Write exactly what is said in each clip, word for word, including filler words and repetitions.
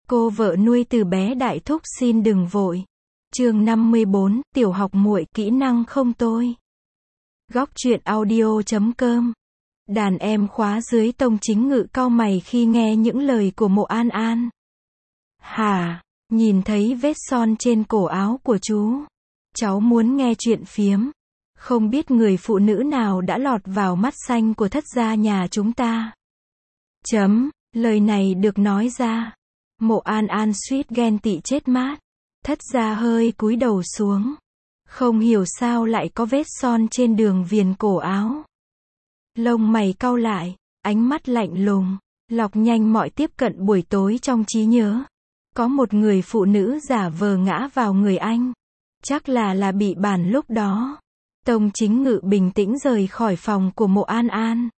Cô vợ nuôi từ bé đại thúc xin đừng vội. Chương năm mươi bốn, tiểu học muội, kỹ năng không tôi. Góc truyện audio chấm com. Đàn em khóa dưới. Tông Chính Ngự cau mày khi nghe những lời của Mộ An An. Hả? Nhìn thấy vết son trên cổ áo của chú. Cháu muốn nghe chuyện phiếm. Không biết người phụ nữ nào đã lọt vào mắt xanh của thất gia nhà chúng ta. Chấm, lời này được nói ra. Mộ An An suýt ghen tị chết mát. Thất gia hơi cúi đầu xuống. Không hiểu sao lại có vết son trên đường viền cổ áo. Lông mày cau lại, ánh mắt lạnh lùng, lọc nhanh mọi tiếp cận buổi tối trong trí nhớ. Có một người phụ nữ giả vờ ngã vào người anh. Chắc là là bị bản lúc đó. Tông Chính Ngự bình tĩnh rời khỏi phòng của Mộ An An.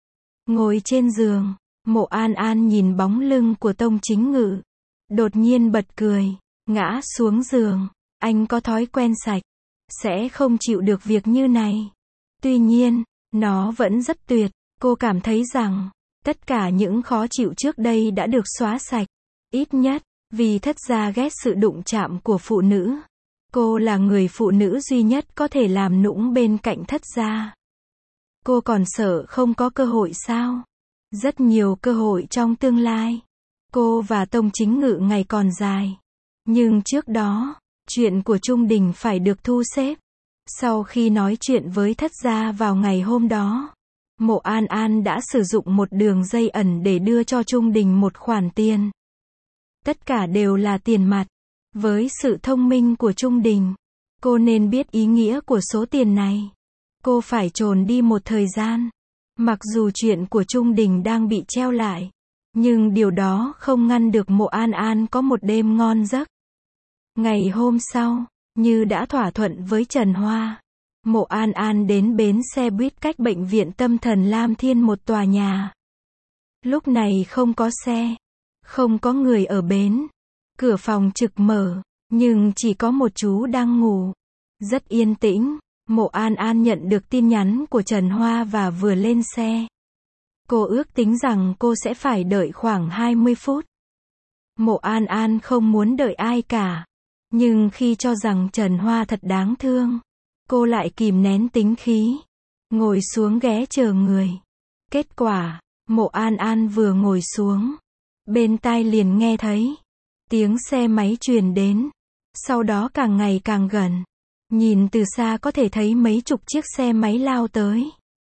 Ngồi trên giường, Mộ An An nhìn bóng lưng của Tông Chính Ngự. Đột nhiên bật cười, ngã xuống giường. Anh có thói quen sạch, sẽ không chịu được việc như này. Tuy nhiên, nó vẫn rất tuyệt. Cô cảm thấy rằng, tất cả những khó chịu trước đây đã được xóa sạch. Ít nhất, vì thất gia ghét sự đụng chạm của phụ nữ. Cô là người phụ nữ duy nhất có thể làm nũng bên cạnh thất gia. Cô còn sợ không có cơ hội sao? Rất nhiều cơ hội trong tương lai. Cô và Tông Chính Ngự ngày còn dài. Nhưng trước đó, chuyện của Trung Đình phải được thu xếp. Sau khi nói chuyện với thất gia vào ngày hôm đó, Mộ An An đã sử dụng một đường dây ẩn để đưa cho Trung Đình một khoản tiền. Tất cả đều là tiền mặt. Với sự thông minh của Trung Đình, cô nên biết ý nghĩa của số tiền này. Cô phải trốn đi một thời gian. Mặc dù chuyện của Trung Đình đang bị treo lại, nhưng điều đó không ngăn được Mộ An An có một đêm ngon giấc. Ngày hôm sau, như đã thỏa thuận với Trần Hoa, Mộ An An đến bến xe buýt cách bệnh viện tâm thần Lam Thiên một tòa nhà. Lúc này không có xe, không có người ở bến. Cửa phòng trực mở, nhưng chỉ có một chú đang ngủ. Rất yên tĩnh. Mộ An An nhận được tin nhắn của Trần Hoa và vừa lên xe. Cô ước tính rằng cô sẽ phải đợi khoảng hai mươi phút. Mộ An An không muốn đợi ai cả. Nhưng khi cho rằng Trần Hoa thật đáng thương, cô lại kìm nén tính khí. Ngồi xuống ghé chờ người. Kết quả, Mộ An An vừa ngồi xuống, bên tai liền nghe thấy tiếng xe máy truyền đến. Sau đó càng ngày càng gần. Nhìn từ xa có thể thấy mấy chục chiếc xe máy lao tới.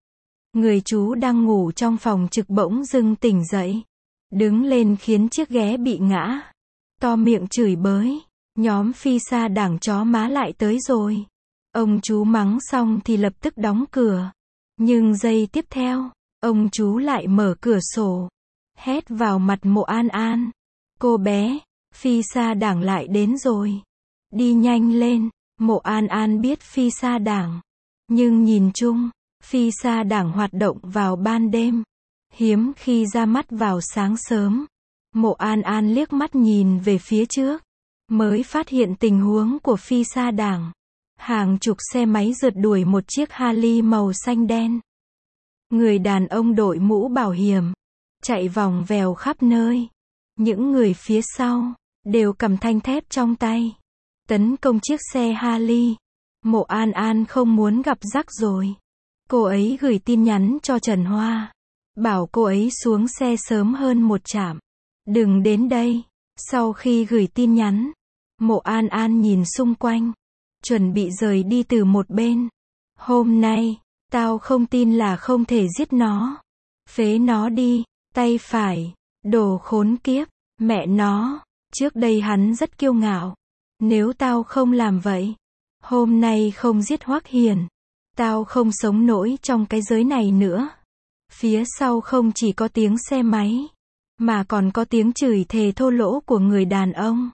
Người chú đang ngủ trong phòng trực bỗng dưng tỉnh dậy. Đứng lên khiến chiếc ghế bị ngã. To miệng chửi bới. Nhóm phi sa đảng chó má lại tới rồi. Ông chú mắng xong thì lập tức đóng cửa. Nhưng giây tiếp theo, ông chú lại mở cửa sổ. Hét vào mặt Mộ An An. Cô bé, phi sa đảng lại đến rồi. Đi nhanh lên. Mộ An An biết phi sa đảng. Nhưng nhìn chung, phi sa đảng hoạt động vào ban đêm. Hiếm khi ra mắt vào sáng sớm. Mộ An An liếc mắt nhìn về phía trước. Mới phát hiện tình huống của phi sa đảng. Hàng chục xe máy rượt đuổi một chiếc Harley màu xanh đen. Người đàn ông đội mũ bảo hiểm. Chạy vòng vèo khắp nơi. Những người phía sau, đều cầm thanh thép trong tay. Tấn công chiếc xe Harley. Mộ An An không muốn gặp rắc rối. Cô ấy gửi tin nhắn cho Trần Hoa. Bảo cô ấy xuống xe sớm hơn một chạm. Đừng đến đây. Sau khi gửi tin nhắn, Mộ An An nhìn xung quanh. Chuẩn bị rời đi từ một bên. Hôm nay, tao không tin là không thể giết nó. Phế nó đi. Tay phải. Đồ khốn kiếp. Mẹ nó. Trước đây hắn rất kiêu ngạo. Nếu tao không làm vậy, hôm nay không giết Hoắc Hiền, tao không sống nổi trong cái giới này nữa. Phía sau không chỉ có tiếng xe máy, mà còn có tiếng chửi thề thô lỗ của người đàn ông.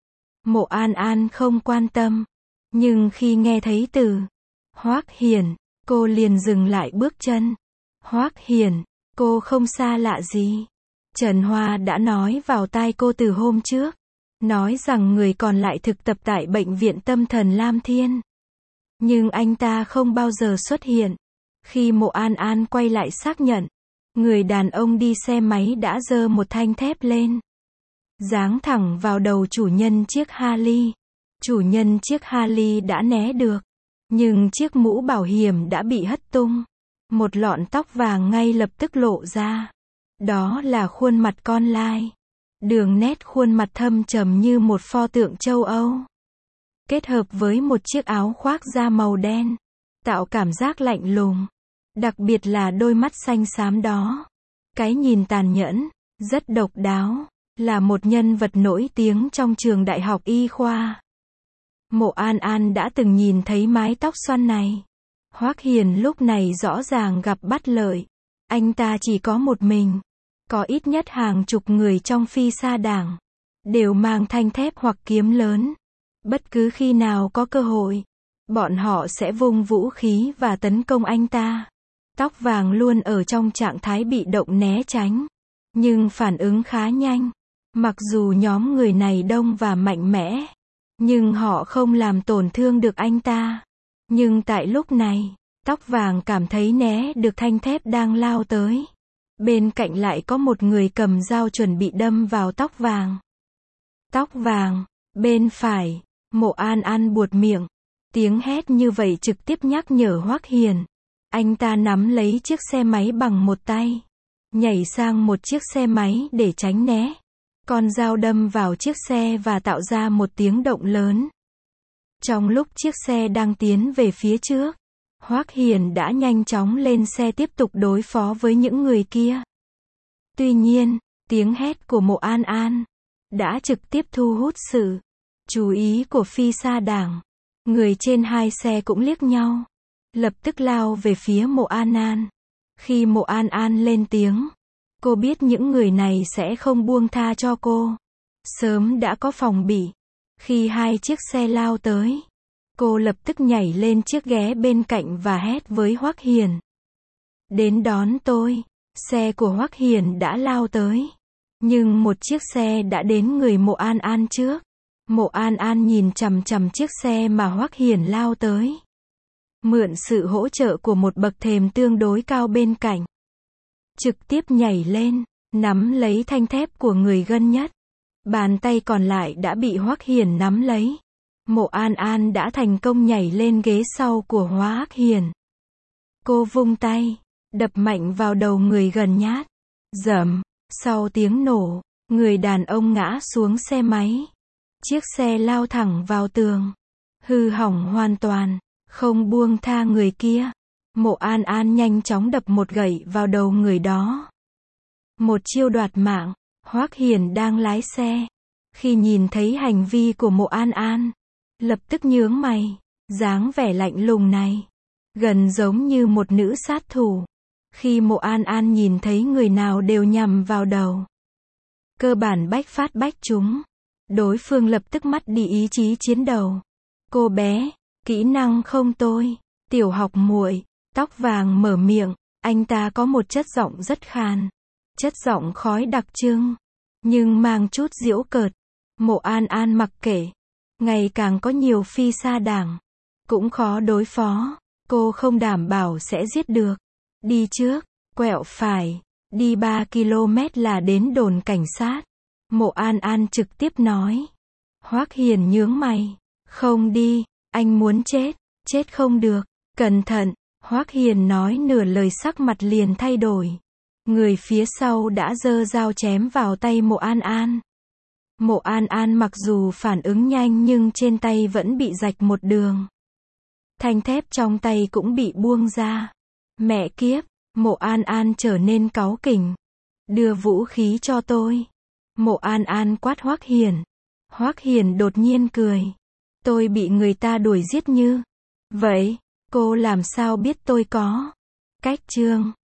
Mộ An An không quan tâm, nhưng khi nghe thấy từ Hoắc Hiền, cô liền dừng lại bước chân. Hoắc Hiền, cô không xa lạ gì. Trần Hoa đã nói vào tai cô từ hôm trước. Nói rằng người còn lại thực tập tại bệnh viện tâm thần Lam Thiên. Nhưng anh ta không bao giờ xuất hiện. Khi Mộ An An quay lại xác nhận, người đàn ông đi xe máy đã giơ một thanh thép lên. giáng thẳng vào đầu chủ nhân chiếc Harley. Chủ nhân chiếc Harley đã né được, nhưng chiếc mũ bảo hiểm đã bị hất tung. Một lọn tóc vàng ngay lập tức lộ ra. Đó là khuôn mặt con lai. Đường nét khuôn mặt thâm trầm như một pho tượng châu Âu. Kết hợp với một chiếc áo khoác da màu đen, tạo cảm giác lạnh lùng. Đặc biệt là đôi mắt xanh xám đó. Cái nhìn tàn nhẫn, rất độc đáo, là một nhân vật nổi tiếng trong trường đại học y khoa. Mộ An An đã từng nhìn thấy mái tóc xoăn này. Hoắc Hiền lúc này rõ ràng gặp bất lợi. Anh ta chỉ có một mình. Có ít nhất hàng chục người trong phi sa đảng. Đều mang thanh thép hoặc kiếm lớn. Bất cứ khi nào có cơ hội, bọn họ sẽ vung vũ khí và tấn công anh ta. Tóc vàng luôn ở trong trạng thái bị động né tránh. Nhưng phản ứng khá nhanh. Mặc dù nhóm người này đông và mạnh mẽ, nhưng họ không làm tổn thương được anh ta. Nhưng tại lúc này, tóc vàng cảm thấy né được thanh thép đang lao tới. Bên cạnh lại có một người cầm dao chuẩn bị đâm vào tóc vàng. Tóc vàng, bên phải, Mộ An An buột miệng. Tiếng hét như vậy trực tiếp nhắc nhở Hoắc Hiền. Anh ta nắm lấy chiếc xe máy bằng một tay, nhảy sang một chiếc xe máy để tránh né. Con dao đâm vào chiếc xe và tạo ra một tiếng động lớn. Trong lúc chiếc xe đang tiến về phía trước, Hoắc Hiền đã nhanh chóng lên xe tiếp tục đối phó với những người kia. Tuy nhiên, tiếng hét của Mộ An An đã trực tiếp thu hút sự chú ý của phi sa đảng. Người trên hai xe cũng liếc nhau, lập tức lao về phía Mộ An An. Khi Mộ An An lên tiếng, cô biết những người này sẽ không buông tha cho cô. Sớm đã có phòng bị. Khi hai chiếc xe lao tới, cô lập tức nhảy lên chiếc ghế bên cạnh và hét với Hoắc Hiền. Đến đón tôi. Xe của Hoắc Hiền đã lao tới. Nhưng một chiếc xe đã đến người Mộ An An trước. Mộ An An nhìn chằm chằm chiếc xe mà Hoắc Hiền lao tới. Mượn sự hỗ trợ của một bậc thềm tương đối cao bên cạnh. Trực tiếp nhảy lên, nắm lấy thanh thép của người gần nhất. Bàn tay còn lại đã bị Hoắc Hiền nắm lấy. Mộ An An đã thành công nhảy lên ghế sau của Hoắc Hiền. Cô vung tay, đập mạnh vào đầu người gần nhát. Rầm, sau tiếng nổ, người đàn ông ngã xuống xe máy. Chiếc xe lao thẳng vào tường, hư hỏng hoàn toàn, không buông tha người kia. Mộ An An nhanh chóng đập một gậy vào đầu người đó. Một chiêu đoạt mạng. Hoắc Hiền đang lái xe. Khi nhìn thấy hành vi của Mộ An An, lập tức nhướng mày. Dáng vẻ lạnh lùng này, gần giống như một nữ sát thủ. Khi Mộ An An nhìn thấy người nào đều nhằm vào đầu, cơ bản bách phát bách trúng. Đối phương lập tức mất đi ý chí chiến đấu. Cô bé, kỹ năng không tôi. Tiểu học muội. Tóc vàng mở miệng. Anh ta có một chất giọng rất khàn. Chất giọng khói đặc trưng, nhưng mang chút giễu cợt. Mộ An An mặc kệ. Ngày càng có nhiều phi sa đảng, cũng khó đối phó. Cô không đảm bảo sẽ giết được. Đi trước, quẹo phải, đi ba ki lô mét là đến đồn cảnh sát. Mộ An An trực tiếp nói. Hoắc Hiền nhướng mày. Không đi, anh muốn chết. Chết không được, cẩn thận. Hoắc Hiền nói nửa lời sắc mặt liền thay đổi. Người phía sau đã giơ dao chém vào tay Mộ An An. Mộ An An mặc dù phản ứng nhanh nhưng trên tay vẫn bị rạch một đường. Thanh thép trong tay cũng bị buông ra. Mẹ kiếp, Mộ An An trở nên cáu kỉnh. Đưa vũ khí cho tôi. Mộ An An quát Hoắc Hiền. Hoắc Hiền đột nhiên cười. Tôi bị người ta đuổi giết như vậy, cô làm sao biết tôi có cách trương?